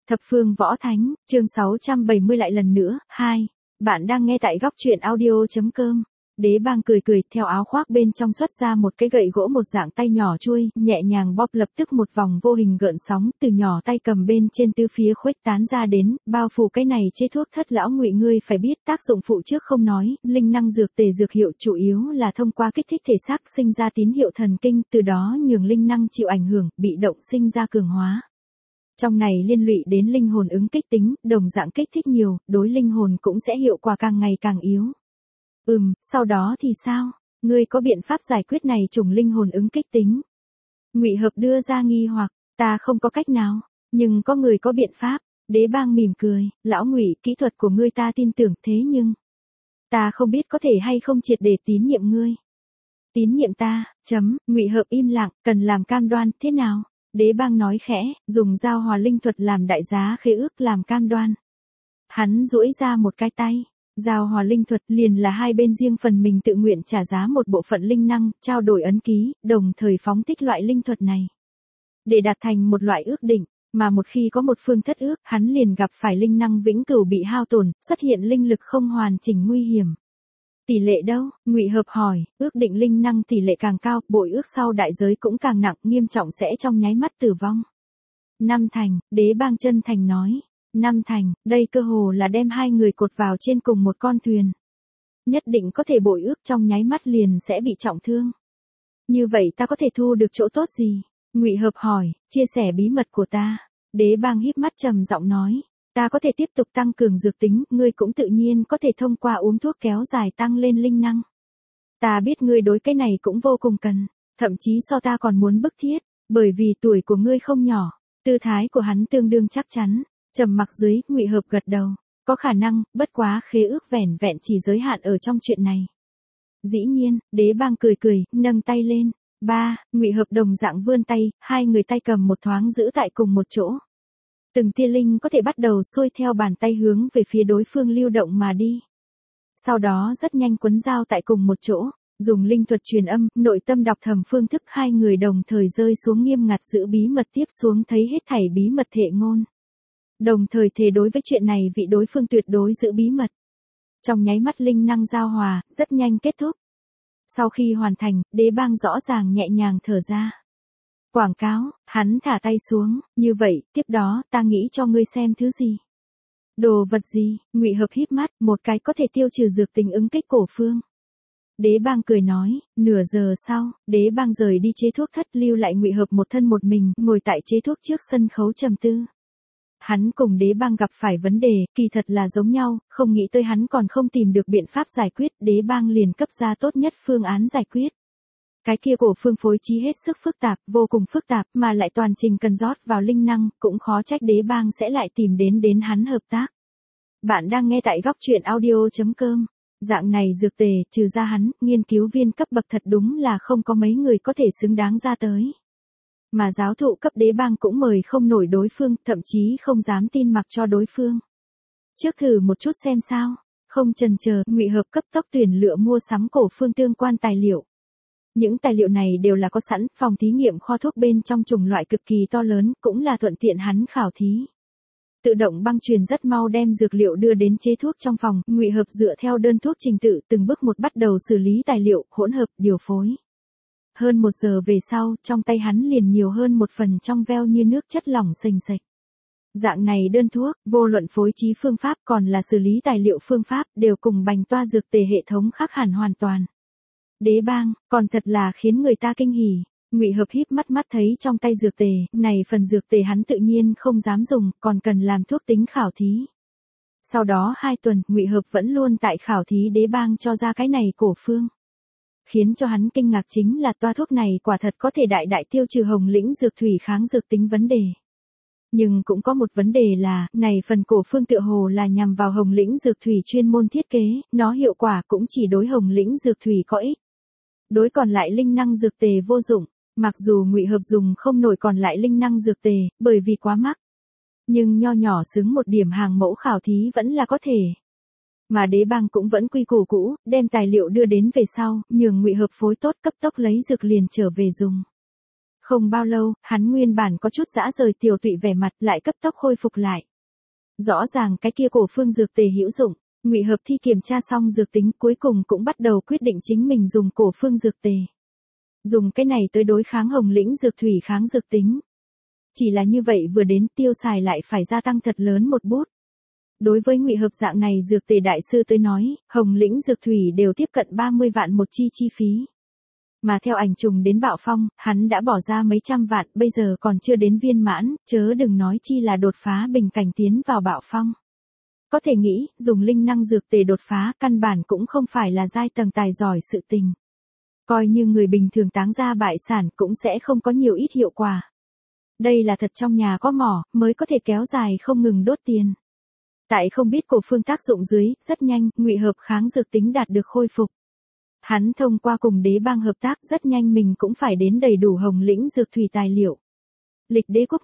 Thập phương võ thánh, chương 670 lại lần nữa, 2. Bạn đang nghe tại góc truyện audio.com. Đế bang cười cười, theo áo khoác bên trong xuất ra một cái gậy gỗ một dạng tay nhỏ chuôi, nhẹ nhàng bóp lập tức một vòng vô hình gợn sóng từ nhỏ tay cầm bên trên tứ phía khuếch tán ra đến, bao phủ cái này chế thuốc thất lão ngụy. Ngươi phải biết tác dụng phụ trước không nói, linh năng dược tề dược hiệu chủ yếu là thông qua kích thích thể xác sinh ra tín hiệu thần kinh, từ đó nhường linh năng chịu ảnh hưởng, bị động sinh ra cường hóa. Trong này liên lụy đến linh hồn ứng kích tính, đồng dạng kích thích nhiều, đối linh hồn cũng sẽ hiệu quả càng ngày càng yếu. Sau đó thì sao? Ngươi có biện pháp giải quyết này chủng linh hồn ứng kích tính? Ngụy Hợp đưa ra nghi hoặc, ta không có cách nào, nhưng có người có biện pháp. Đế bang mỉm cười, lão Ngụy, kỹ thuật của ngươi ta tin tưởng, thế nhưng ta không biết có thể hay không triệt để tín nhiệm ngươi. Tín nhiệm ta? Ngụy Hợp im lặng, cần làm cam đoan, thế nào? Đế bang nói khẽ, dùng giao hòa linh thuật làm đại giá khế ước làm cam đoan. Hắn duỗi ra một cái tay. Giao hòa linh thuật liền là hai bên riêng phần mình tự nguyện trả giá một bộ phận linh năng, trao đổi ấn ký, đồng thời phóng thích loại linh thuật này. Để đạt thành một loại ước định, mà một khi có một phương thất ước, hắn liền gặp phải linh năng vĩnh cửu bị hao tổn, xuất hiện linh lực không hoàn chỉnh nguy hiểm. Tỷ lệ đâu? Ngụy Hợp hỏi, ước định linh năng tỷ lệ càng cao, bội ước sau đại giới cũng càng nặng, nghiêm trọng sẽ trong nháy mắt tử vong. 5 thành, Đế bang chân thành nói. 5 thành, đây cơ hồ là đem hai người cột vào trên cùng một con thuyền. Nhất định có thể bội ước trong nháy mắt liền sẽ bị trọng thương. Như vậy ta có thể thu được chỗ tốt gì? Ngụy Hợp hỏi, chia sẻ bí mật của ta. Đế bang híp mắt trầm giọng nói, ta có thể tiếp tục tăng cường dược tính, ngươi cũng tự nhiên có thể thông qua uống thuốc kéo dài tăng lên linh năng. Ta biết ngươi đối cái này cũng vô cùng cần, thậm chí so ta còn muốn bức thiết, bởi vì tuổi của ngươi không nhỏ. Tư thái của hắn tương đương chắc chắn. Trầm mặc dưới, Ngụy Hợp gật đầu, có khả năng, bất quá khế ước vẻn vẹn chỉ giới hạn ở trong chuyện này. Dĩ nhiên, Đế bang cười cười, nâng tay lên. 3. Ngụy Hợp đồng dạng vươn tay, hai người tay cầm một thoáng giữ tại cùng một chỗ. Từng tia linh có thể bắt đầu xuôi theo bàn tay hướng về phía đối phương lưu động mà đi. Sau đó rất nhanh quấn dao tại cùng một chỗ, dùng linh thuật truyền âm, nội tâm đọc thầm phương thức, hai người đồng thời rơi xuống nghiêm ngặt giữ bí mật, tiếp xuống thấy hết thảy bí mật thệ ngôn. Đồng thời thề đối với chuyện này vị đối phương tuyệt đối giữ bí mật. Trong nháy mắt linh năng giao hòa, rất nhanh kết thúc. Sau khi hoàn thành, Đế bang rõ ràng nhẹ nhàng thở ra. Quảng cáo, hắn thả tay xuống, như vậy, tiếp đó, ta nghĩ cho ngươi xem thứ gì. Đồ vật gì? Ngụy Hợp híp mắt, một cái có thể tiêu trừ dược tính ứng kích cổ phương. Đế bang cười nói, nửa giờ sau, Đế bang rời đi chế thuốc thất, lưu lại Ngụy Hợp một thân một mình, ngồi tại chế thuốc trước sân khấu trầm tư. Hắn cùng Đế bang gặp phải vấn đề, kỳ thật là giống nhau, không nghĩ tới hắn còn không tìm được biện pháp giải quyết, Đế bang liền cấp ra tốt nhất phương án giải quyết. Cái kia cổ phương phối trí hết sức phức tạp, vô cùng phức tạp, mà lại toàn trình cần rót vào linh năng, cũng khó trách Đế bang sẽ lại tìm đến hắn hợp tác. Bạn đang nghe tại góc truyện audio.com. Dạng này dược tề, trừ ra hắn, nghiên cứu viên cấp bậc thật đúng là không có mấy người có thể xứng đáng ra tới. Mà giáo thụ cấp Đế bang cũng mời không nổi đối phương, thậm chí không dám tin mặc cho đối phương. Trước thử một chút xem sao, không chần chờ, Ngụy Hợp cấp tốc tuyển lựa mua sắm cổ phương tương quan tài liệu. Những tài liệu này đều là có sẵn, phòng thí nghiệm kho thuốc bên trong chủng loại cực kỳ to lớn, cũng là thuận tiện hắn khảo thí. Tự động băng truyền rất mau đem dược liệu đưa đến chế thuốc trong phòng, Ngụy Hợp dựa theo đơn thuốc trình tự từng bước một bắt đầu xử lý tài liệu, hỗn hợp, điều phối. Hơn 1 giờ về sau, trong tay hắn liền nhiều hơn một phần trong veo như nước chất lỏng sềnh sạch. Dạng này đơn thuốc, vô luận phối trí phương pháp còn là xử lý tài liệu phương pháp, đều cùng bành toa dược tề hệ thống khác hẳn hoàn toàn. Đế bang, còn thật là khiến người ta kinh hỉ. Ngụy Hợp híp mắt thấy trong tay dược tề, này phần dược tề hắn tự nhiên không dám dùng, còn cần làm thuốc tính khảo thí. Sau đó 2 tuần, Ngụy Hợp vẫn luôn tại khảo thí Đế bang cho ra cái này cổ phương. Khiến cho hắn kinh ngạc chính là toa thuốc này quả thật có thể đại tiêu trừ Hồng Lĩnh dược thủy kháng dược tính vấn đề. Nhưng cũng có một vấn đề là, này phần cổ phương tựa hồ là nhằm vào Hồng Lĩnh dược thủy chuyên môn thiết kế, nó hiệu quả cũng chỉ đối Hồng Lĩnh dược thủy có ích. Đối còn lại linh năng dược tề vô dụng, mặc dù Ngụy Hợp dùng không nổi còn lại linh năng dược tề, bởi vì quá mắc. Nhưng nho nhỏ xứng một điểm hàng mẫu khảo thí vẫn là có thể. Mà Đế bang cũng vẫn quy củ cũ, đem tài liệu đưa đến về sau, nhường Ngụy Hợp phối tốt cấp tốc lấy dược liền trở về dùng. Không bao lâu, hắn nguyên bản có chút dã rời tiều tụy vẻ mặt lại cấp tốc khôi phục lại. Rõ ràng cái kia cổ phương dược tề hữu dụng, Ngụy Hợp Thi kiểm tra xong dược tính cuối cùng cũng bắt đầu quyết định chính mình dùng cổ phương dược tề. Dùng cái này tới đối kháng Hồng Lĩnh dược thủy kháng dược tính. Chỉ là như vậy vừa đến tiêu xài lại phải gia tăng thật lớn một bút. Đối với Ngụy Hợp dạng này dược tề đại sư tới nói, Hồng Lĩnh dược thủy đều tiếp cận 30 vạn một chi phí. Mà theo ảnh trùng đến Bạo Phong, hắn đã bỏ ra mấy trăm vạn, bây giờ còn chưa đến viên mãn, chớ đừng nói chi là đột phá bình cảnh tiến vào Bạo Phong. Có thể nghĩ, dùng linh năng dược tề đột phá, căn bản cũng không phải là giai tầng tài giỏi sự tình. Coi như người bình thường táng ra bại sản cũng sẽ không có nhiều ít hiệu quả. Đây là thật trong nhà có mỏ, mới có thể kéo dài không ngừng đốt tiền. Tại không biết cổ phương tác dụng dưới, rất nhanh, Ngụy Hợp kháng dược tính đạt được khôi phục. Hắn thông qua cùng đế bang hợp tác rất nhanh mình cũng phải đến đầy đủ Hồng Lĩnh dược thủy tài liệu. Lịch đế quốc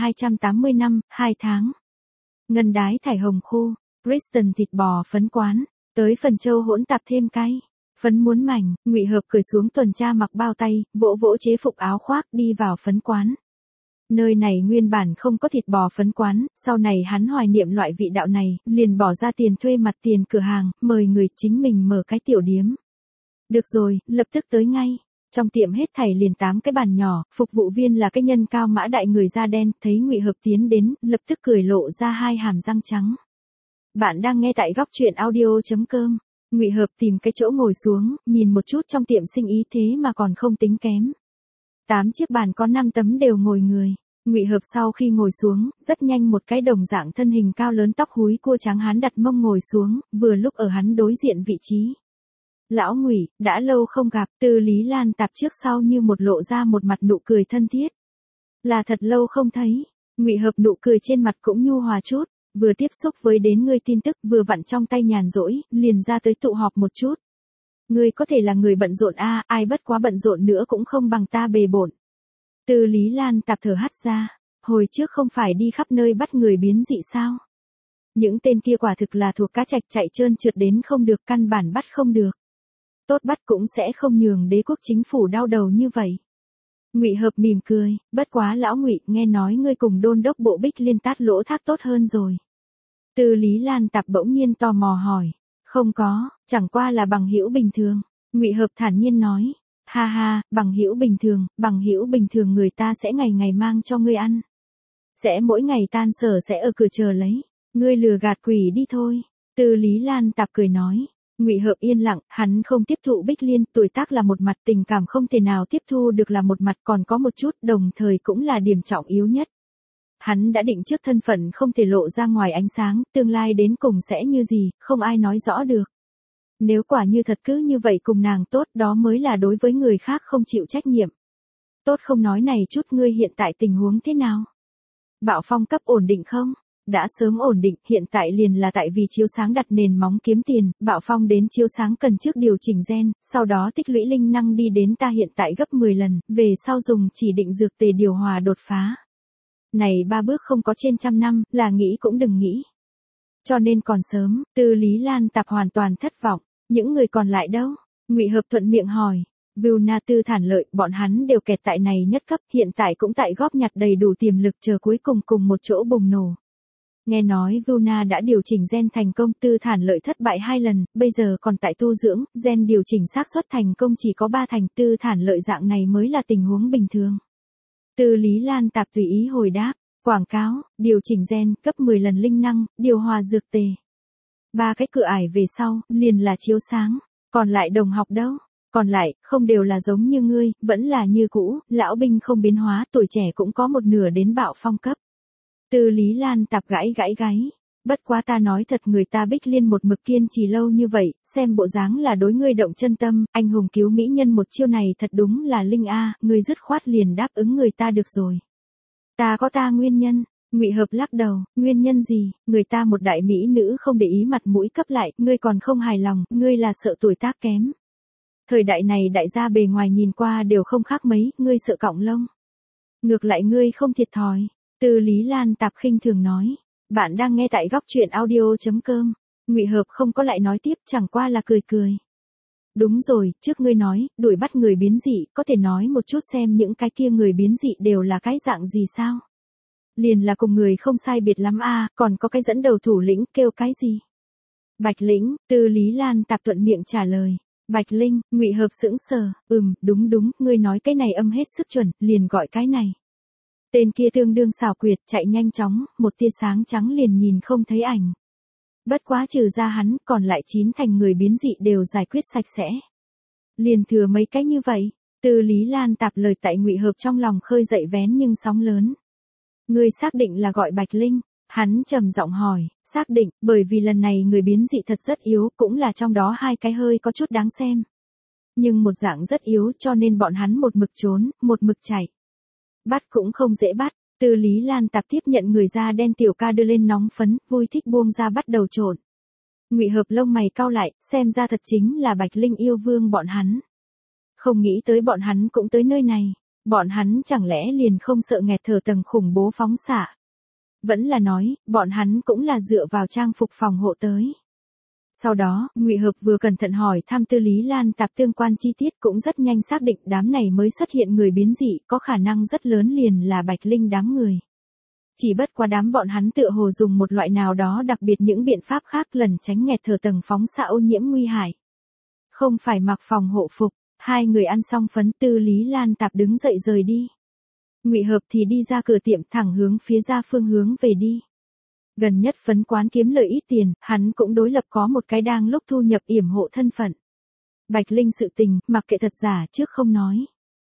1280 năm, 2 tháng. Ngân đái thải hồng khô, Kristen thịt bò phấn quán, tới phần châu hỗn tạp thêm cay. Phấn muốn mảnh, Ngụy Hợp cởi xuống tuần tra mặc bao tay, vỗ vỗ chế phục áo khoác đi vào phấn quán. Nơi này nguyên bản không có thịt bò phấn quán, sau này hắn hoài niệm loại vị đạo này, liền bỏ ra tiền thuê mặt tiền cửa hàng, mời người chính mình mở cái tiểu điếm. Được rồi, lập tức tới ngay. Trong tiệm hết thảy liền 8 cái bàn nhỏ, phục vụ viên là cái nhân cao mã đại người da đen, thấy Ngụy Hợp tiến đến, lập tức cười lộ ra hai hàm răng trắng. Bạn đang nghe tại góc truyện audio.com. Ngụy Hợp tìm cái chỗ ngồi xuống, nhìn một chút trong tiệm sinh ý thế mà còn không tính kém. 8 chiếc bàn có 5 tấm đều ngồi người. Ngụy Hợp sau khi ngồi xuống, rất nhanh một cái đồng dạng thân hình cao lớn tóc húi cua trắng hắn đặt mông ngồi xuống, vừa lúc ở hắn đối diện vị trí. Lão Ngụy, đã lâu không gặp, Từ Lý Lan tạp trước sau như một lộ ra một mặt nụ cười thân thiết. Là thật lâu không thấy, Ngụy Hợp nụ cười trên mặt cũng nhu hòa chút, vừa tiếp xúc với đến ngươi tin tức vừa vặn trong tay nhàn rỗi, liền ra tới tụ họp một chút. Ngươi có thể là người bận rộn ai bất quá bận rộn nữa cũng không bằng ta bề bộn. Từ Lý Lan tạp thở hắt ra, hồi trước không phải đi khắp nơi bắt người biến dị sao? Những tên kia quả thực là thuộc cá trạch chạy trơn trượt đến không được, căn bản bắt không được. Tốt bắt cũng sẽ không nhường đế quốc chính phủ đau đầu như vậy. Ngụy Hợp mỉm cười, bất quá lão Ngụy, nghe nói ngươi cùng đôn đốc bộ Bích Liên tát lỗ thác tốt hơn rồi. Từ Lý Lan tạp bỗng nhiên tò mò hỏi, không có, chẳng qua là bằng hữu bình thường. Ngụy Hợp thản nhiên nói, ha ha, bằng hữu bình thường người ta sẽ ngày ngày mang cho ngươi ăn. Sẽ mỗi ngày tan sở sẽ ở cửa chờ lấy, ngươi lừa gạt quỷ đi thôi. Từ Lý Lan tạp cười nói. Ngụy Hợp yên lặng, hắn không tiếp thụ Bích Liên, tuổi tác là một mặt, tình cảm không thể nào tiếp thu được là một mặt, còn có một chút, đồng thời cũng là điểm trọng yếu nhất. Hắn đã định trước thân phận không thể lộ ra ngoài ánh sáng, tương lai đến cùng sẽ như gì, không ai nói rõ được. Nếu quả như thật cứ như vậy cùng nàng tốt, đó mới là đối với người khác không chịu trách nhiệm. Tốt không nói này chút, ngươi hiện tại tình huống thế nào? Bạo Phong cấp ổn định không? Đã sớm ổn định, hiện tại liền là tại vì chiếu sáng đặt nền móng kiếm tiền, Bạo Phong đến chiếu sáng cần trước điều chỉnh gen, sau đó tích lũy linh năng đi đến ta hiện tại gấp 10 lần, về sau dùng chỉ định dược tề điều hòa đột phá. Này 3 bước không có trên trăm năm, là nghĩ cũng đừng nghĩ. Cho nên còn sớm, Từ Lý Lan tạp hoàn toàn thất vọng, những người còn lại đâu? Ngụy Hợp thuận miệng hỏi. Vilna Tư Thản Lợi, bọn hắn đều kẹt tại này nhất cấp, hiện tại cũng tại góp nhặt đầy đủ tiềm lực chờ cuối cùng cùng một chỗ bùng nổ. Nghe nói Vilna đã điều chỉnh gen thành công, Tư Thản Lợi thất bại 2 lần, bây giờ còn tại tu dưỡng, gen điều chỉnh xác suất thành công chỉ có 3 thành, Tư Thản Lợi dạng này mới là tình huống bình thường. Từ Lý Lan tạp tùy ý hồi đáp, quảng cáo, điều chỉnh gen, cấp 10 lần linh năng, điều hòa dược tề. 3 cái cửa ải về sau, liền là chiếu sáng, còn lại đồng học đâu? Còn lại, không đều là giống như ngươi, vẫn là như cũ, lão binh không biến hóa, tuổi trẻ cũng có một nửa đến Bạo Phong cấp. Từ Lý Lan tạp gãi gáy. Bất quá ta nói thật, người ta Bích Liên một mực kiên trì lâu như vậy, xem bộ dáng là đối ngươi động chân tâm, anh hùng cứu mỹ nhân một chiêu này thật đúng là linh ngươi dứt khoát liền đáp ứng người ta được rồi. Ta có ta nguyên nhân. Ngụy Hợp lắc đầu, nguyên nhân gì? Người ta một đại mỹ nữ không để ý mặt mũi cấp lại, ngươi còn không hài lòng, ngươi là sợ tuổi tác kém. Thời đại này đại gia bề ngoài nhìn qua đều không khác mấy, ngươi sợ cọng lông. Ngược lại ngươi không thiệt thòi. Từ Lý Lan tạp khinh thường nói. Bạn đang nghe tại góc truyện audio.com. Ngụy Hợp không có lại nói tiếp, chẳng qua là cười. Đúng rồi, trước ngươi nói, đuổi bắt người biến dị, có thể nói một chút xem những cái kia người biến dị đều là cái dạng gì sao? Liền là cùng người không sai biệt lắm a, còn có cái dẫn đầu thủ lĩnh kêu cái gì? Bạch Lĩnh, Tư Lý Lan Tạp thuận miệng trả lời. Bạch Linh, Ngụy Hợp sững sờ, đúng, ngươi nói cái này âm hết sức chuẩn, liền gọi cái này. Tên kia tương đương xảo quyệt, chạy nhanh chóng, một tia sáng trắng liền nhìn không thấy ảnh. Bất quá trừ ra hắn, còn lại 9 thành người biến dị đều giải quyết sạch sẽ. Liền thừa mấy cái như vậy, Tư Lý Lan Tạp lời tại Ngụy Hợp trong lòng khơi dậy vén nhưng sóng lớn. Ngươi xác định là gọi Bạch Linh? Hắn trầm giọng hỏi, xác định, bởi vì lần này người biến dị thật rất yếu, cũng là trong đó 2 cái hơi có chút đáng xem. Nhưng một dạng rất yếu cho nên bọn hắn một mực trốn, một mực chạy. Bắt cũng không dễ bắt, Tư Lý Lan Tạp tiếp nhận người da đen tiểu ca đưa lên nóng phấn, vui thích buông ra bắt đầu trộn. Ngụy Hợp lông mày cau lại, xem ra thật chính là Bạch Linh yêu vương bọn hắn. Không nghĩ tới bọn hắn cũng tới nơi này, bọn hắn chẳng lẽ liền không sợ nghẹt thở tầng khủng bố phóng xạ. Vẫn là nói, bọn hắn cũng là dựa vào trang phục phòng hộ tới. Sau đó, Ngụy Hợp vừa cẩn thận hỏi thăm Tư Lý Lan Tạp tương quan chi tiết cũng rất nhanh xác định đám này mới xuất hiện người biến dị có khả năng rất lớn liền là Bạch Linh đám người. Chỉ bất qua đám bọn hắn tựa hồ dùng một loại nào đó đặc biệt những biện pháp khác lẩn tránh nghẹt thở tầng phóng xạ ô nhiễm nguy hại. Không phải mặc phòng hộ phục, 2 người ăn xong phấn Tư Lý Lan Tạp đứng dậy rời đi. Ngụy Hợp thì đi ra cửa tiệm thẳng hướng phía ra phương hướng về đi. Gần nhất phấn quán kiếm lợi ít tiền, hắn cũng đối lập có một cái đang lúc thu nhập yểm hộ thân phận. Bạch Linh sự tình, mặc kệ thật giả trước không nói.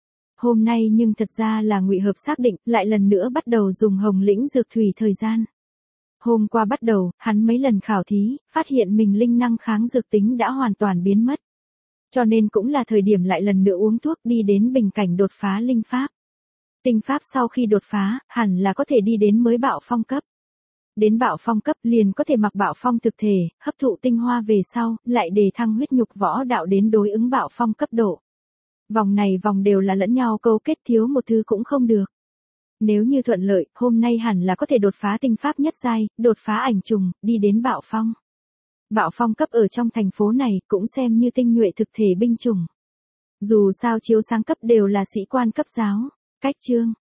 Hôm nay nhưng thật ra là Ngụy Hợp xác định, lại lần nữa bắt đầu dùng Hồng Lĩnh dược thủy thời gian. Hôm qua bắt đầu, hắn mấy lần khảo thí, phát hiện mình linh năng kháng dược tính đã hoàn toàn biến mất. Cho nên cũng là thời điểm lại lần nữa uống thuốc đi đến bình cảnh đột phá linh pháp. Tinh pháp sau khi đột phá, hẳn là có thể đi đến mới bạo phong cấp. Đến bạo phong cấp liền có thể mặc bạo phong thực thể, hấp thụ tinh hoa về sau, lại đề thăng huyết nhục võ đạo đến đối ứng bạo phong cấp độ. Vòng này vòng đều là lẫn nhau câu kết, thiếu một thứ cũng không được. Nếu như thuận lợi, hôm nay hẳn là có thể đột phá tinh pháp nhất giai, đột phá ảnh trùng, đi đến bạo phong. Bạo phong cấp ở trong thành phố này cũng xem như tinh nhuệ thực thể binh chủng. Dù sao chiếu sáng cấp đều là sĩ quan cấp giáo. Cách chương